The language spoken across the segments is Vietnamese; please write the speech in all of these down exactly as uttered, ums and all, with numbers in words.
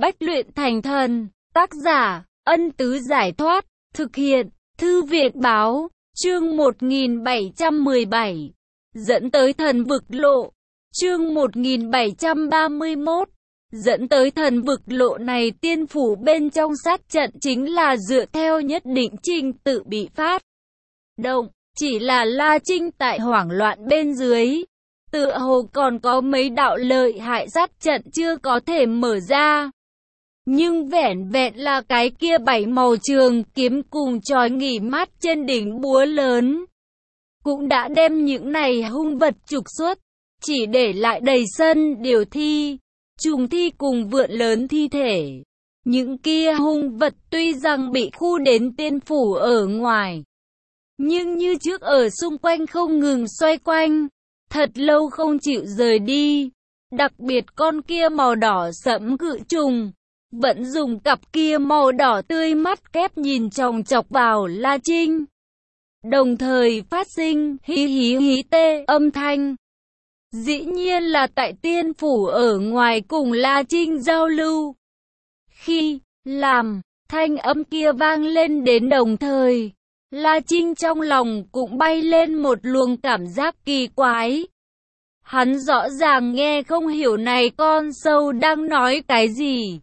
Bách luyện thành thần. Tác giả, Ân Tứ Giải Thoát. Thực hiện, Thư Việt Báo. Chương một nghìn bảy trăm mười bảy. Dẫn tới thần vực lộ. Chương một nghìn bảy trăm ba mươi mốt. Dẫn tới thần vực lộ này, tiên phủ bên trong sát trận chính là dựa theo nhất định trình tự bị phát động. Chỉ là La Trinh tại hoảng loạn bên dưới, tựa hồ còn có mấy đạo lợi hại sát trận chưa có thể mở ra. Nhưng vẻn vẹn là cái kia bảy màu trường kiếm cùng chói nghỉ mát trên đỉnh búa lớn, cũng đã đem những này hung vật trục xuất, chỉ để lại đầy sân điều thi, trùng thi cùng vượn lớn thi thể. Những kia hung vật tuy rằng bị khu đến tiên phủ ở ngoài, nhưng như trước ở xung quanh không ngừng xoay quanh, thật lâu không chịu rời đi. Đặc biệt con kia màu đỏ sẫm cự trùng, vẫn dùng cặp kia màu đỏ tươi mắt kép nhìn chòng chọc vào La Trinh, đồng thời phát sinh hí hí hí tê âm thanh. Dĩ nhiên là tại tiên phủ ở ngoài cùng La Trinh giao lưu. Khi làm thanh âm kia vang lên đến đồng thời, La Trinh trong lòng cũng bay lên một luồng cảm giác kỳ quái. Hắn rõ ràng nghe không hiểu này con sâu đang nói cái gì,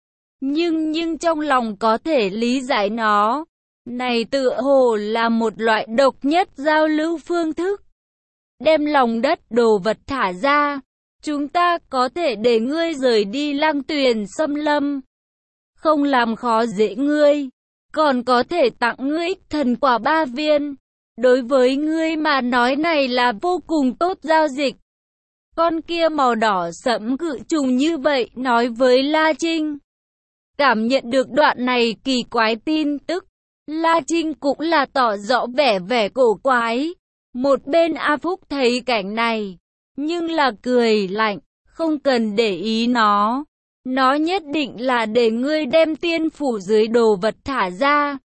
nhưng nhưng trong lòng có thể lý giải nó. Này tựa hồ là một loại độc nhất giao lưu phương thức. Đem lòng đất đồ vật thả ra, chúng ta có thể để ngươi rời đi Lăng Tuyền xâm lâm, không làm khó dễ ngươi, còn có thể tặng ngươi thần quả ba viên. Đối với ngươi mà nói này là vô cùng tốt giao dịch. Con kia màu đỏ sẫm cự trùng như vậy nói với La Trinh. Cảm nhận được đoạn này kỳ quái tin tức, La Trinh cũng là tỏ rõ vẻ vẻ cổ quái. Một bên A Phúc thấy cảnh này, nhưng là cười lạnh, không cần để ý nó. Nó nhất định là để ngươi đem tiên phủ dưới đồ vật thả ra.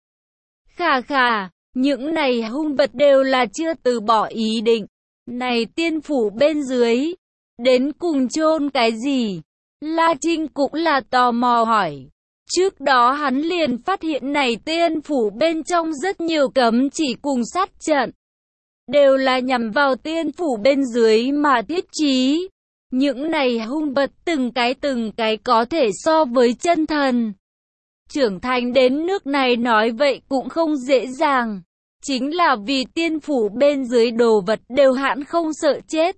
Khà khà, những này hung vật đều là chưa từ bỏ ý định. Này tiên phủ bên dưới, đến cùng chôn cái gì? La Trinh cũng là tò mò hỏi. Trước đó hắn liền phát hiện này tiên phủ bên trong rất nhiều cấm chỉ cùng sát trận, đều là nhằm vào tiên phủ bên dưới mà thiết trí. Những này hung vật từng cái từng cái có thể so với chân thần. Trưởng thành đến nước này nói vậy cũng không dễ dàng. Chính là vì tiên phủ bên dưới đồ vật đều hãn không sợ chết.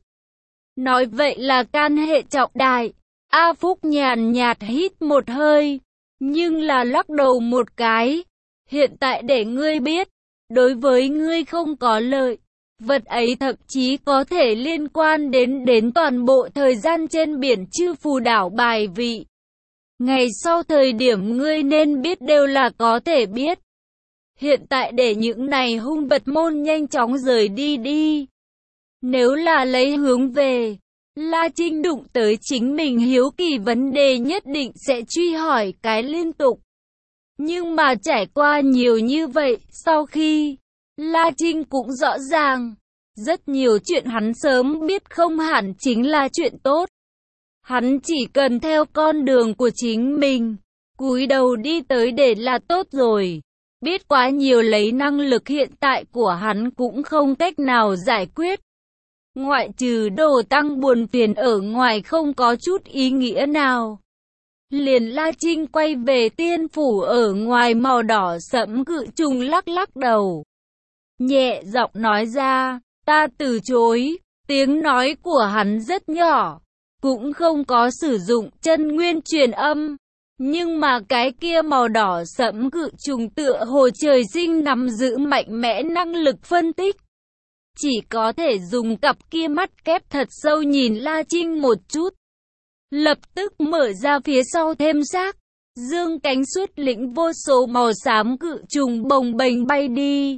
Nói vậy là can hệ trọng đại. A Phúc nhàn nhạt hít một hơi, nhưng là lắc đầu một cái. Hiện tại để ngươi biết, đối với ngươi không có lợi. Vật ấy thậm chí có thể liên quan đến đến toàn bộ thời gian trên biển Chư Phù đảo bài vị. Ngày sau thời điểm ngươi nên biết đều là có thể biết. Hiện tại để những này hung vật môn nhanh chóng rời đi đi. Nếu là lấy hướng về, La Trinh đụng tới chính mình hiếu kỳ vấn đề nhất định sẽ truy hỏi cái liên tục. Nhưng mà trải qua nhiều như vậy, sau khi La Trinh cũng rõ ràng, rất nhiều chuyện hắn sớm biết không hẳn chính là chuyện tốt. Hắn chỉ cần theo con đường của chính mình, cúi đầu đi tới để là tốt rồi. Biết quá nhiều lấy năng lực hiện tại của hắn cũng không cách nào giải quyết. Ngoại trừ đồ tăng buồn phiền ở ngoài không có chút ý nghĩa nào. Liền La Trinh quay về tiên phủ ở ngoài màu đỏ sẫm cự trùng lắc lắc đầu, nhẹ giọng nói ra, ta từ chối. Tiếng nói của hắn rất nhỏ, cũng không có sử dụng chân nguyên truyền âm. Nhưng mà cái kia màu đỏ sẫm cự trùng tựa hồ trời sinh nắm giữ mạnh mẽ năng lực phân tích. Chỉ có thể dùng cặp kia mắt kép thật sâu nhìn La Trinh một chút, lập tức mở ra phía sau thêm xác, dương cánh suốt lĩnh vô số màu xám cự trùng bồng bềnh bay đi.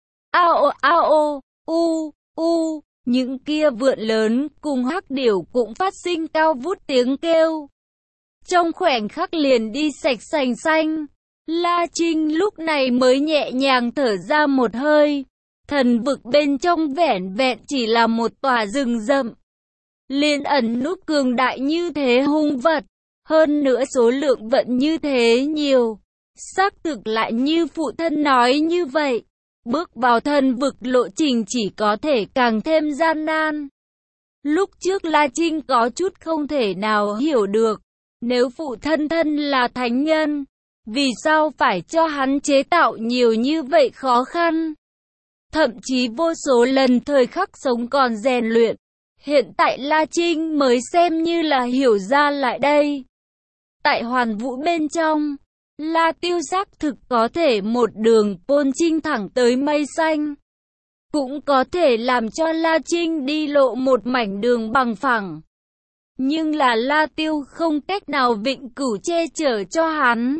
Ao ao u u, những kia vượn lớn cùng hắc điểu cũng phát sinh cao vút tiếng kêu. Trong khoảnh khắc liền đi sạch sành xanh. La Trinh lúc này mới nhẹ nhàng thở ra một hơi. Thần vực bên trong vẻn vẹn chỉ là một tòa rừng rậm, liền ẩn núp cường đại như thế hung vật. Hơn nữa số lượng vẫn như thế nhiều. Xác thực lại như phụ thân nói như vậy. Bước vào thần vực lộ trình chỉ có thể càng thêm gian nan. Lúc trước La Trinh có chút không thể nào hiểu được. Nếu phụ thân thân là thánh nhân, vì sao phải cho hắn chế tạo nhiều như vậy khó khăn? Thậm chí vô số lần thời khắc sống còn rèn luyện. Hiện tại La Trinh mới xem như là hiểu ra lại đây. Tại hoàn vũ bên trong, La Tiêu xác thực có thể một đường pôn chinh thẳng tới mây xanh. Cũng có thể làm cho La Trinh đi lộ một mảnh đường bằng phẳng. Nhưng là La Tiêu không cách nào vĩnh cửu che chở cho hắn.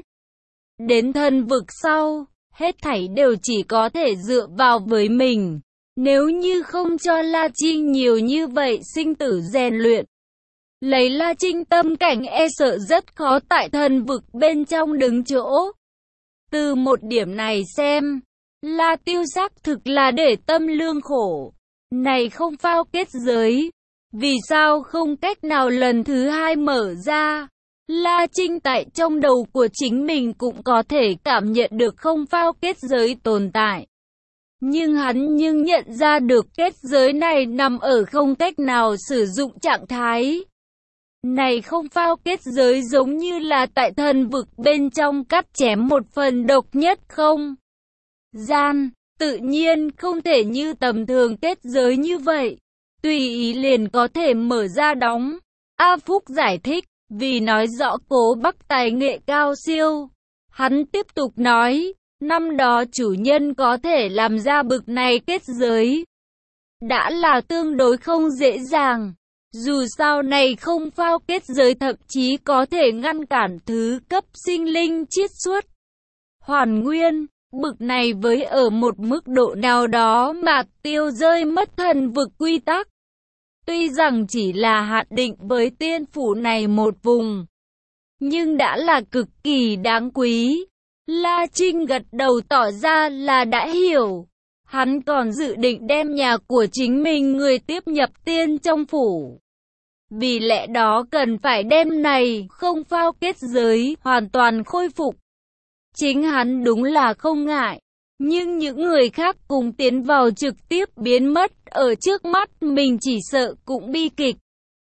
Đến thần vực sau, hết thảy đều chỉ có thể dựa vào với mình. Nếu như không cho La Trinh nhiều như vậy sinh tử rèn luyện, lấy La Trinh tâm cảnh e sợ rất khó tại thần vực bên trong đứng chỗ. Từ một điểm này xem, La Tiêu xác thực là để tâm lương khổ. Này không phao kết giới, vì sao không cách nào lần thứ hai mở ra? La Trinh tại trong đầu của chính mình cũng có thể cảm nhận được không phao kết giới tồn tại. Nhưng hắn nhưng nhận ra được kết giới này nằm ở không cách nào sử dụng trạng thái. Này không phao kết giới giống như là tại thần vực bên trong cắt chém một phần độc nhất không gian, tự nhiên không thể như tầm thường kết giới như vậy, tùy ý liền có thể mở ra đóng. A Phúc giải thích, vì nói rõ Cố Bắc tài nghệ cao siêu. Hắn tiếp tục nói, năm đó chủ nhân có thể làm ra bực này kết giới, đã là tương đối không dễ dàng. Dù sao này không phao kết giới thậm chí có thể ngăn cản thứ cấp sinh linh chiết xuất hoàn nguyên, bực này với ở một mức độ nào đó mà tiêu rơi mất thần vực quy tắc. Tuy rằng chỉ là hạn định với tiên phủ này một vùng, nhưng đã là cực kỳ đáng quý. La Trinh gật đầu tỏ ra là đã hiểu. Hắn còn dự định đem nhà của chính mình người tiếp nhập tiên trong phủ. Vì lẽ đó cần phải đem này không phao kết giới hoàn toàn khôi phục. Chính hắn đúng là không ngại, nhưng những người khác cùng tiến vào trực tiếp biến mất ở trước mắt mình chỉ sợ cũng bi kịch.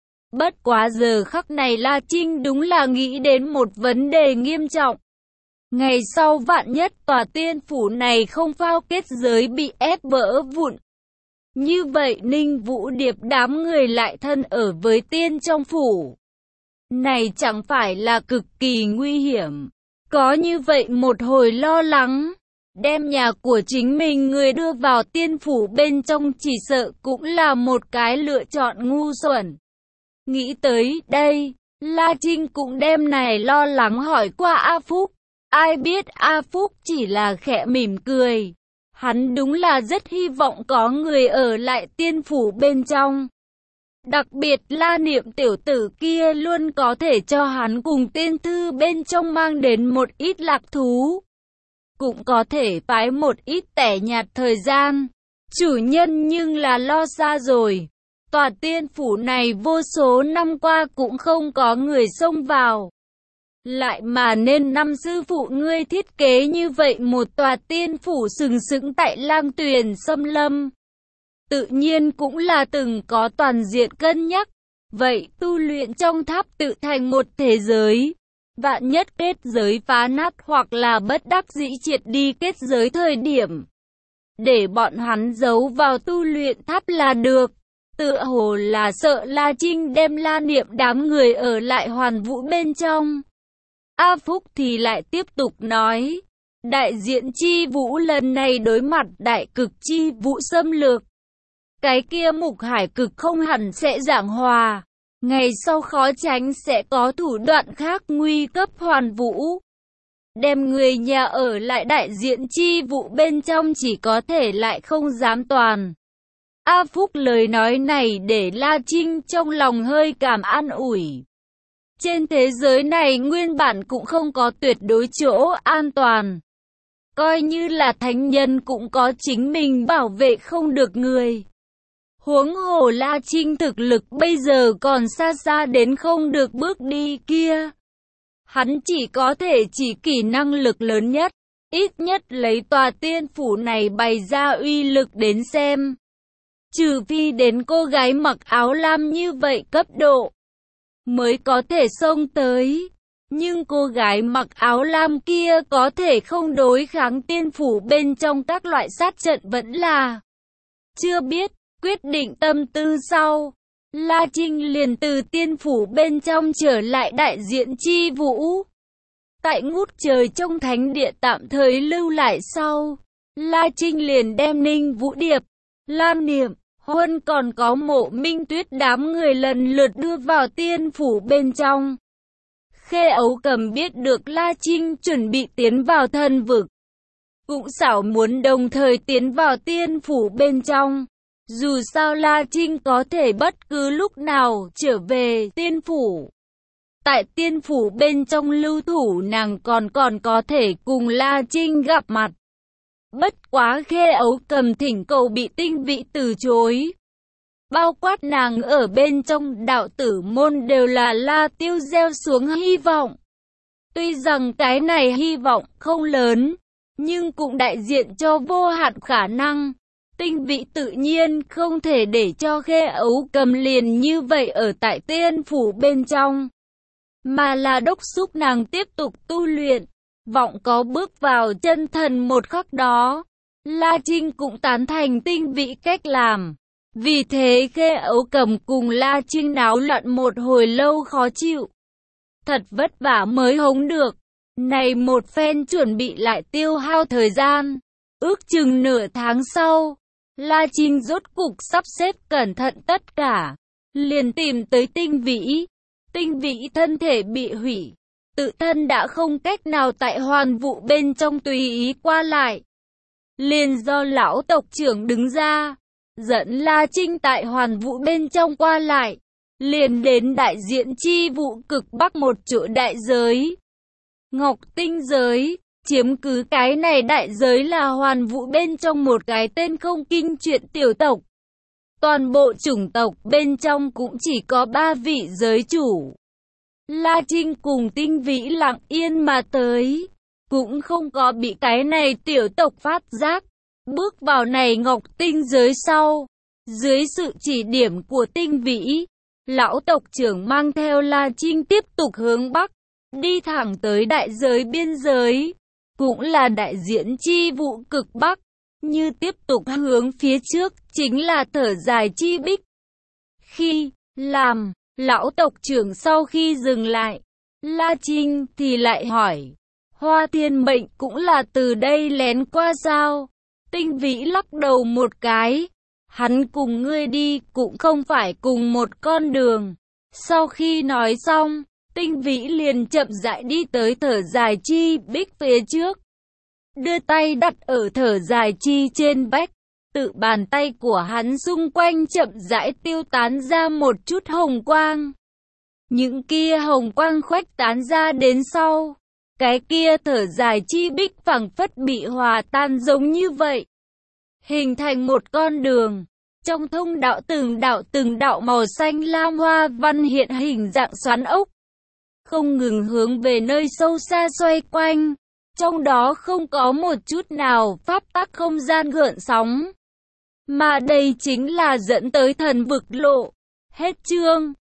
Bất quá giờ khắc này La Trinh đúng là nghĩ đến một vấn đề nghiêm trọng. Ngày sau vạn nhất tòa tiên phủ này không phao kết giới bị ép vỡ vụn. Như vậy Ninh Vũ Điệp đám người lại thân ở với tiên trong phủ. Này chẳng phải là cực kỳ nguy hiểm. Có như vậy một hồi lo lắng, đem nhà của chính mình người đưa vào tiên phủ bên trong chỉ sợ cũng là một cái lựa chọn ngu xuẩn. Nghĩ tới đây, La Trinh cũng đem này lo lắng hỏi qua A Phúc. Ai biết A Phúc chỉ là khẽ mỉm cười. Hắn đúng là rất hy vọng có người ở lại tiên phủ bên trong. Đặc biệt La Niệm tiểu tử kia luôn có thể cho hắn cùng tiên thư bên trong mang đến một ít lạc thú. Cũng có thể phái một ít tẻ nhạt thời gian. Chủ nhân nhưng là lo xa rồi. Tòa tiên phủ này vô số năm qua cũng không có người xông vào. Lại mà nên năm sư phụ ngươi thiết kế như vậy một tòa tiên phủ sừng sững tại Lang Tuyền xâm lâm. Tự nhiên cũng là từng có toàn diện cân nhắc. Vậy tu luyện trong tháp tự thành một thế giới. Vạn nhất kết giới phá nát hoặc là bất đắc dĩ triệt đi kết giới thời điểm. Để bọn hắn giấu vào tu luyện tháp là được. Tựa hồ là sợ La Trinh đem La Niệm đám người ở lại hoàn vũ bên trong. A Phúc thì lại tiếp tục nói, đại diện chi vũ lần này đối mặt đại cực chi vũ xâm lược. Cái kia Mục Hải cực không hẳn sẽ giảng hòa, ngày sau khó tránh sẽ có thủ đoạn khác nguy cấp hoàn vũ. Đem người nhà ở lại đại diện chi vũ bên trong chỉ có thể lại không dám toàn. A Phúc lời nói này để La Trinh trong lòng hơi cảm an ủi. Trên thế giới này nguyên bản cũng không có tuyệt đối chỗ an toàn. Coi như là thánh nhân cũng có chính mình bảo vệ không được người. Huống hồ La Trinh thực lực bây giờ còn xa xa đến không được bước đi kia. Hắn chỉ có thể chỉ kỷ năng lực lớn nhất, ít nhất lấy tòa tiên phủ này bày ra uy lực đến xem. Trừ phi đến cô gái mặc áo lam như vậy cấp độ, mới có thể xông tới. Nhưng cô gái mặc áo lam kia có thể không đối kháng tiên phủ bên trong các loại sát trận vẫn là chưa biết. Quyết định tâm tư sau, La Trinh liền từ tiên phủ bên trong trở lại đại diện chi vũ. Tại ngút trời trong thánh địa tạm thời lưu lại sau, La Trinh liền đem Ninh Vũ Điệp, Lam Niệm, Huân còn có Mộ Minh Tuyết đám người lần lượt đưa vào tiên phủ bên trong. Khê Ấu Cầm biết được La Trinh chuẩn bị tiến vào thần vực, cũng xảo muốn đồng thời tiến vào tiên phủ bên trong. Dù sao La Trinh có thể bất cứ lúc nào trở về tiên phủ. Tại tiên phủ bên trong lưu thủ nàng còn còn có thể cùng La Trinh gặp mặt. Bất quá Khê Ấu Cầm thỉnh cầu bị Tinh Vĩ từ chối. Bao quát nàng ở bên trong đạo tử môn đều là La Tiêu gieo xuống hy vọng. Tuy rằng cái này hy vọng không lớn, nhưng cũng đại diện cho vô hạn khả năng. Tinh Vĩ tự nhiên không thể để cho Khê Ấu Cầm liền như vậy ở tại tiên phủ bên trong, mà là đốc xúc nàng tiếp tục tu luyện. Vọng có bước vào chân thần một khắc đó, La Trinh cũng tán thành Tinh Vĩ cách làm. Vì thế Khê Ấu Cầm cùng La Trinh náo loạn một hồi lâu khó chịu. Thật vất vả mới hống được. Này một phen chuẩn bị lại tiêu hao thời gian. Ước chừng nửa tháng sau, La Trinh rốt cục sắp xếp cẩn thận tất cả, liền tìm tới Tinh Vĩ. Tinh Vĩ thân thể bị hủy, tự thân đã không cách nào tại hoàn vụ bên trong tùy ý qua lại. Liền do lão tộc trưởng đứng ra, dẫn La Trinh tại hoàn vụ bên trong qua lại, liền đến đại diện chi vụ cực bắc một chỗ đại giới. Ngọc Tinh giới. Chiếm cứ cái này đại giới là hoàn vụ bên trong một cái tên không kinh chuyện tiểu tộc. Toàn bộ chủng tộc bên trong cũng chỉ có ba vị giới chủ. La Trinh cùng Tinh Vĩ lặng yên mà tới, cũng không có bị cái này tiểu tộc phát giác. Bước vào này Ngọc Tinh giới sau, dưới sự chỉ điểm của Tinh Vĩ, lão tộc trưởng mang theo La Trinh tiếp tục hướng bắc, đi thẳng tới đại giới biên giới. Cũng là đại diện chi vụ cực bắc, như tiếp tục hướng phía trước, chính là thở dài chi bích. Khi làm, lão tộc trưởng sau khi dừng lại, La Trinh thì lại hỏi, Hoa Thiên Mệnh cũng là từ đây lén qua sao? Tinh Vĩ lắc đầu một cái, hắn cùng ngươi đi cũng không phải cùng một con đường. Sau khi nói xong, Tinh Vĩ liền chậm rãi đi tới thở dài chi bích phía trước. Đưa tay đặt ở thở dài chi trên vách. Tự bàn tay của hắn xung quanh chậm rãi tiêu tán ra một chút hồng quang. Những kia hồng quang khuếch tán ra đến sau. Cái kia thở dài chi bích phẳng phất bị hòa tan giống như vậy. Hình thành một con đường. Trong thông đạo từng đạo từng đạo màu xanh lam hoa văn hiện hình dạng xoắn ốc. Không ngừng hướng về nơi sâu xa xoay quanh. Trong đó không có một chút nào pháp tắc không gian gợn sóng. Mà đây chính là dẫn tới thần vực lộ. Hết chương.